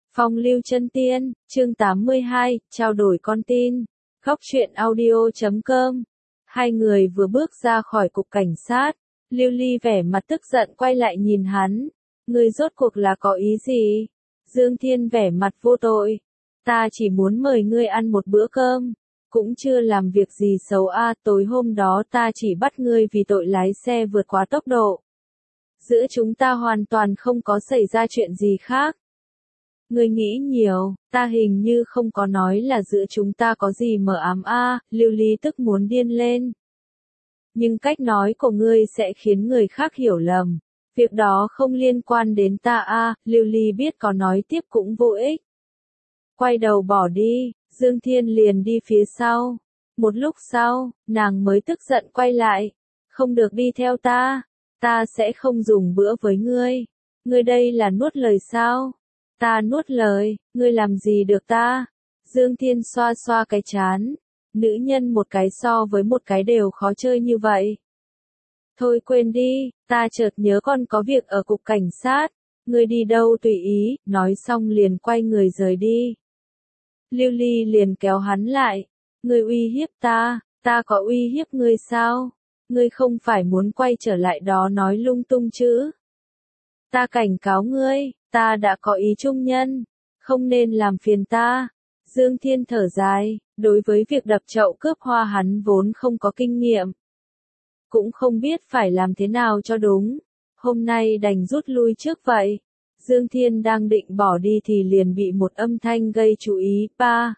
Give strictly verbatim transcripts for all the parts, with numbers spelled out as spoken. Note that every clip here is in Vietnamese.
Phong lưu chân tiên, chương tám mươi hai, trao đổi con tin. Góc truyện audio chấm com. Hai người vừa bước ra khỏi cục cảnh sát, Lưu Ly vẻ mặt tức giận quay lại nhìn hắn. Ngươi rốt cuộc là có ý gì? Dương Thiên vẻ mặt vô tội. Ta chỉ muốn mời ngươi ăn một bữa cơm, cũng chưa làm việc gì xấu a. Tối hôm đó ta chỉ bắt ngươi vì tội lái xe vượt quá tốc độ. Giữa chúng ta hoàn toàn không có xảy ra chuyện gì khác. Ngươi nghĩ nhiều, ta hình như không có nói là giữa chúng ta có gì mờ ám a. Lưu Ly tức muốn điên lên. Nhưng cách nói của ngươi sẽ khiến người khác hiểu lầm. Việc đó không liên quan đến ta a. Lưu Ly biết có nói tiếp cũng vô ích. Quay đầu bỏ đi, Dương Thiên liền đi phía sau. Một lúc sau, nàng mới tức giận quay lại. Không được đi theo ta, ta sẽ không dùng bữa với ngươi. Ngươi đây là nuốt lời sao? Ta nuốt lời, ngươi làm gì được ta? Dương Thiên xoa xoa cái trán. Nữ nhân một cái so với một cái đều khó chơi như vậy. Thôi quên đi, ta chợt nhớ con có việc ở cục cảnh sát. Ngươi đi đâu tùy ý, nói xong liền quay người rời đi. Lưu Ly liền kéo hắn lại. Ngươi uy hiếp ta, ta có uy hiếp ngươi sao? Ngươi không phải muốn quay trở lại đó nói lung tung chứ? Ta cảnh cáo ngươi, ta đã có ý trung nhân, không nên làm phiền ta. Dương Thiên thở dài, đối với việc đập chậu cướp hoa hắn vốn không có kinh nghiệm. Cũng không biết phải làm thế nào cho đúng, hôm nay đành rút lui trước vậy. Dương Thiên đang định bỏ đi thì liền bị một âm thanh gây chú ý. Ba,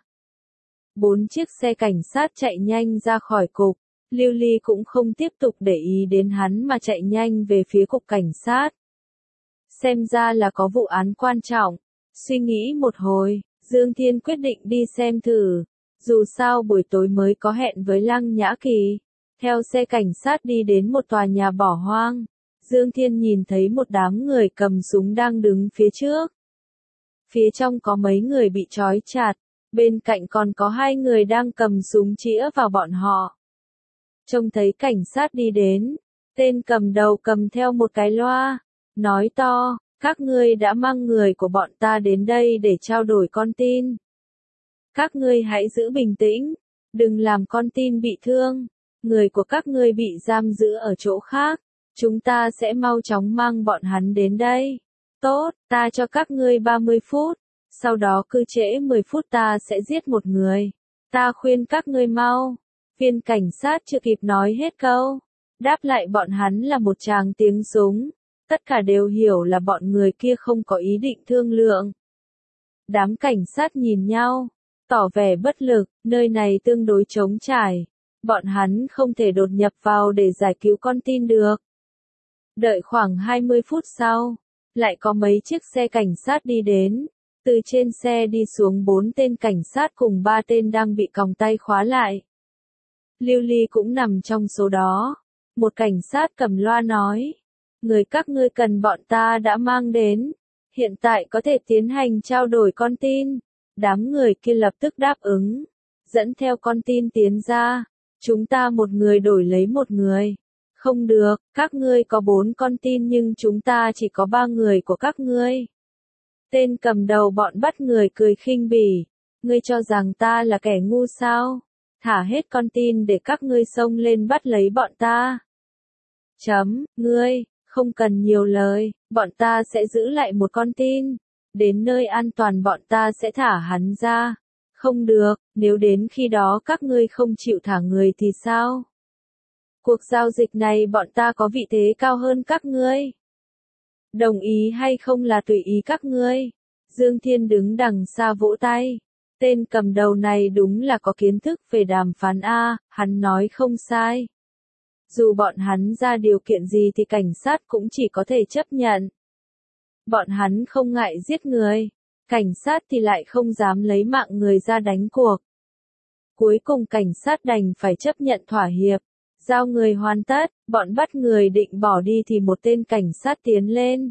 bốn chiếc xe cảnh sát chạy nhanh ra khỏi cục, Lưu Ly cũng không tiếp tục để ý đến hắn mà chạy nhanh về phía cục cảnh sát. Xem ra là có vụ án quan trọng. Suy nghĩ một hồi, Dương Thiên quyết định đi xem thử. Dù sao buổi tối mới có hẹn với Lăng Nhã Kỳ. Theo xe cảnh sát đi đến một tòa nhà bỏ hoang. Dương Thiên nhìn thấy một đám người cầm súng đang đứng phía trước. Phía trong có mấy người bị trói chặt. Bên cạnh còn có hai người đang cầm súng chĩa vào bọn họ. Trông thấy cảnh sát đi đến. Tên cầm đầu cầm theo một cái loa. Nói to, các ngươi đã mang người của bọn ta đến đây để trao đổi con tin. Các ngươi hãy giữ bình tĩnh, đừng làm con tin bị thương. Người của các ngươi bị giam giữ ở chỗ khác, chúng ta sẽ mau chóng mang bọn hắn đến đây. Tốt, ta cho các ngươi ba mươi phút, sau đó cứ trễ mười phút ta sẽ giết một người. Ta khuyên các ngươi mau. Viên cảnh sát chưa kịp nói hết câu, đáp lại bọn hắn là một tràng tiếng súng. Tất cả đều hiểu là bọn người kia không có ý định thương lượng. Đám cảnh sát nhìn nhau, tỏ vẻ bất lực, nơi này tương đối trống trải. Bọn hắn không thể đột nhập vào để giải cứu con tin được. Đợi khoảng hai mươi phút sau, lại có mấy chiếc xe cảnh sát đi đến. Từ trên xe đi xuống bốn tên cảnh sát cùng ba tên đang bị còng tay khóa lại. Lưu Ly cũng nằm trong số đó. Một cảnh sát cầm loa nói. Người các ngươi cần bọn ta đã mang đến. Hiện tại có thể tiến hành trao đổi con tin. Đám người kia lập tức đáp ứng. Dẫn theo con tin tiến ra. Chúng ta một người đổi lấy một người. Không được, các ngươi có bốn con tin nhưng chúng ta chỉ có ba người của các ngươi. Tên cầm đầu bọn bắt người cười khinh bỉ. Ngươi cho rằng ta là kẻ ngu sao? Thả hết con tin để các ngươi xông lên bắt lấy bọn ta. Chấm, ngươi. Không cần nhiều lời, bọn ta sẽ giữ lại một con tin. Đến nơi an toàn bọn ta sẽ thả hắn ra. Không được, nếu đến khi đó các ngươi không chịu thả người thì sao? Cuộc giao dịch này bọn ta có vị thế cao hơn các ngươi. Đồng ý hay không là tùy ý các ngươi. Dương Thiên đứng đằng xa vỗ tay. Tên cầm đầu này đúng là có kiến thức về đàm phán a, hắn nói không sai. Dù bọn hắn ra điều kiện gì thì cảnh sát cũng chỉ có thể chấp nhận. Bọn hắn không ngại giết người, cảnh sát thì lại không dám lấy mạng người ra đánh cuộc. Cuối cùng cảnh sát đành phải chấp nhận thỏa hiệp. Giao người hoàn tất, bọn bắt người định bỏ đi thì một tên cảnh sát tiến lên.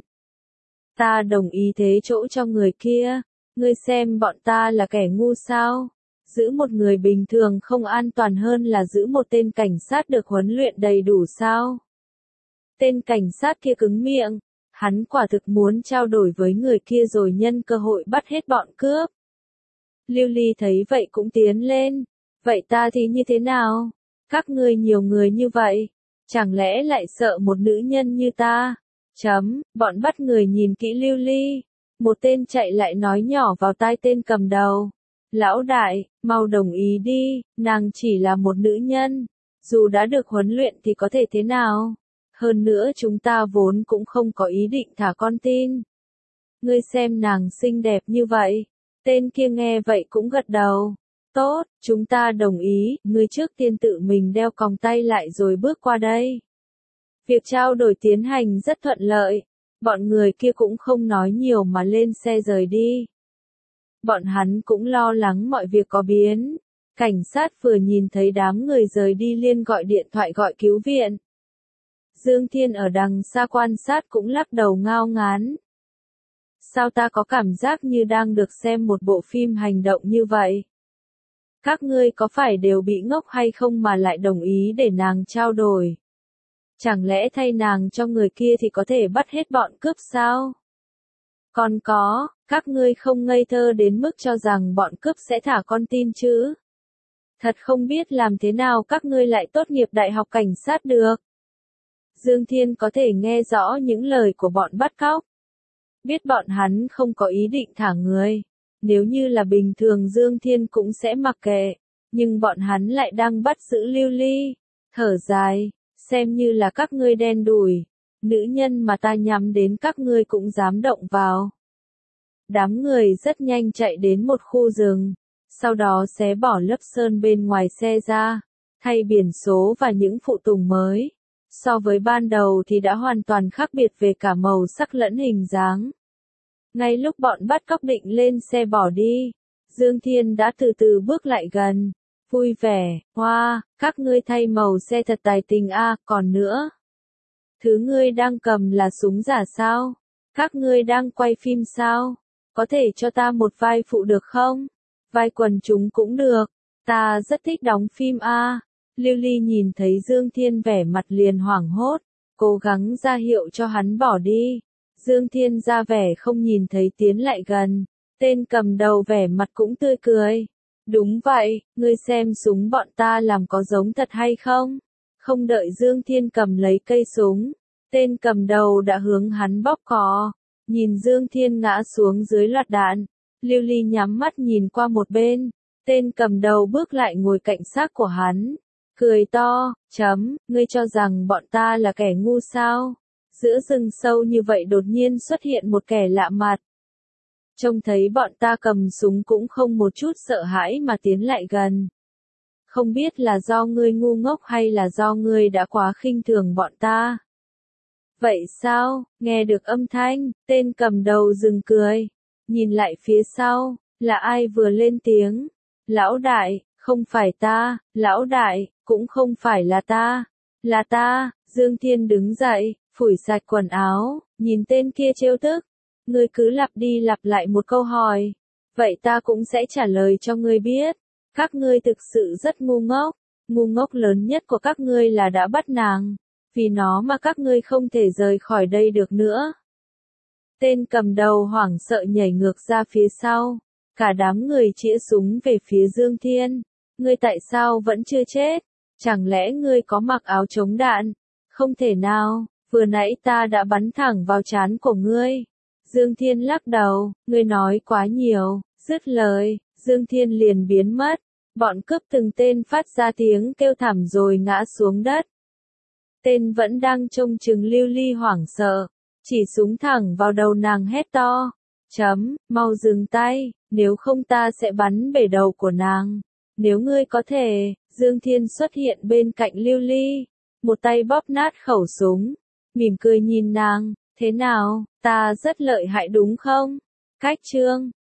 Ta đồng ý thế chỗ cho người kia, ngươi xem bọn ta là kẻ ngu sao? Giữ một người bình thường không an toàn hơn là giữ một tên cảnh sát được huấn luyện đầy đủ sao? Tên cảnh sát kia cứng miệng, Hắn quả thực muốn trao đổi với người kia rồi nhân cơ hội bắt hết bọn cướp. Lưu Ly thấy vậy cũng tiến lên. Vậy ta thì như thế nào? Các ngươi nhiều người như vậy, chẳng lẽ lại sợ một nữ nhân như ta? Chấm, bọn bắt người nhìn kỹ Lưu Ly. Một tên chạy lại nói nhỏ vào tai tên cầm đầu. Lão đại, mau đồng ý đi, nàng chỉ là một nữ nhân. Dù đã được huấn luyện thì có thể thế nào? Hơn nữa chúng ta vốn cũng không có ý định thả con tin. Ngươi xem nàng xinh đẹp như vậy. Tên kia nghe vậy cũng gật đầu. Tốt, chúng ta đồng ý, ngươi trước tiên tự mình đeo còng tay lại rồi bước qua đây. Việc trao đổi tiến hành rất thuận lợi. Bọn người kia cũng không nói nhiều mà lên xe rời đi. Bọn hắn cũng lo lắng mọi việc có biến. Cảnh sát vừa nhìn thấy đám người rời đi liền gọi điện thoại gọi cứu viện. Dương Thiên ở đằng xa quan sát cũng lắc đầu ngao ngán. Sao ta có cảm giác như đang được xem một bộ phim hành động như vậy? Các ngươi có phải đều bị ngốc hay không mà lại đồng ý để nàng trao đổi? Chẳng lẽ thay nàng cho người kia thì có thể bắt hết bọn cướp sao? Còn có, các ngươi không ngây thơ đến mức cho rằng bọn cướp sẽ thả con tin chứ? Thật không biết làm thế nào các ngươi lại tốt nghiệp đại học cảnh sát được. Dương Thiên có thể nghe rõ những lời của bọn bắt cóc. Biết bọn hắn không có ý định thả người. Nếu như là bình thường Dương Thiên cũng sẽ mặc kệ. Nhưng bọn hắn lại đang bắt giữ Lưu Ly. Thở dài, xem như là các ngươi đen đủi. Nữ nhân mà ta nhắm đến các ngươi cũng dám động vào. Đám người rất nhanh chạy đến một khu rừng. Sau đó xé bỏ lớp sơn bên ngoài xe ra. Thay biển số và những phụ tùng mới. So với ban đầu thì đã hoàn toàn khác biệt về cả màu sắc lẫn hình dáng. Ngay lúc bọn bắt cóc định lên xe bỏ đi, Dương Thiên đã từ từ bước lại gần. Vui vẻ, hoa, các ngươi thay màu xe thật tài tình a, à, còn nữa. Thứ ngươi đang cầm là súng giả sao? Các ngươi đang quay phim sao? Có thể cho ta một vai phụ được không? Vai quần chúng cũng được, ta rất thích đóng phim a. À. Lưu Ly nhìn thấy Dương Thiên vẻ mặt liền hoảng hốt, cố gắng ra hiệu cho hắn bỏ đi. Dương Thiên ra vẻ không nhìn thấy tiến lại gần, tên cầm đầu vẻ mặt cũng tươi cười. Đúng vậy, ngươi xem súng bọn ta làm có giống thật hay không? Không đợi Dương Thiên cầm lấy cây súng, tên cầm đầu đã hướng hắn bóp cò. Nhìn Dương Thiên ngã xuống dưới loạt đạn, Lưu Ly nhắm mắt nhìn qua một bên, tên cầm đầu bước lại ngồi cạnh xác của hắn. Cười to, chấm, ngươi cho rằng bọn ta là kẻ ngu sao? Giữa rừng sâu như vậy đột nhiên xuất hiện một kẻ lạ mặt. Trông thấy bọn ta cầm súng cũng không một chút sợ hãi mà tiến lại gần. Không biết là do ngươi ngu ngốc hay là do ngươi đã quá khinh thường bọn ta. Vậy sao, nghe được âm thanh, tên cầm đầu dừng cười. Nhìn lại phía sau, là ai vừa lên tiếng? Lão đại, không phải ta, lão đại, cũng không phải là ta, là ta. Dương Thiên đứng dậy, phủi sạch quần áo, nhìn tên kia trêu tức. Ngươi cứ lặp đi lặp lại một câu hỏi. Vậy ta cũng sẽ trả lời cho ngươi biết. Các ngươi thực sự rất ngu ngốc. Ngu ngốc lớn nhất của các ngươi là đã bắt nàng. Vì nó mà các ngươi không thể rời khỏi đây được nữa. Tên cầm đầu hoảng sợ nhảy ngược ra phía sau. Cả đám người chĩa súng về phía Dương Thiên. Ngươi tại sao vẫn chưa chết? Chẳng lẽ ngươi có mặc áo chống đạn? Không thể nào, vừa nãy ta đã bắn thẳng vào trán của ngươi. Dương Thiên lắc đầu, ngươi nói quá nhiều. Dứt lời, Dương Thiên liền biến mất. Bọn cướp từng tên phát ra tiếng kêu thảm rồi ngã xuống đất. Tên vẫn đang trông chừng Lưu Ly hoảng sợ, chỉ súng thẳng vào đầu nàng hét to. Chấm, mau dừng tay, nếu không ta sẽ bắn bể đầu của nàng. Nếu ngươi có thể, Dương Thiên xuất hiện bên cạnh Lưu Ly, một tay bóp nát khẩu súng, mỉm cười nhìn nàng, thế nào, ta rất lợi hại đúng không? Cách chương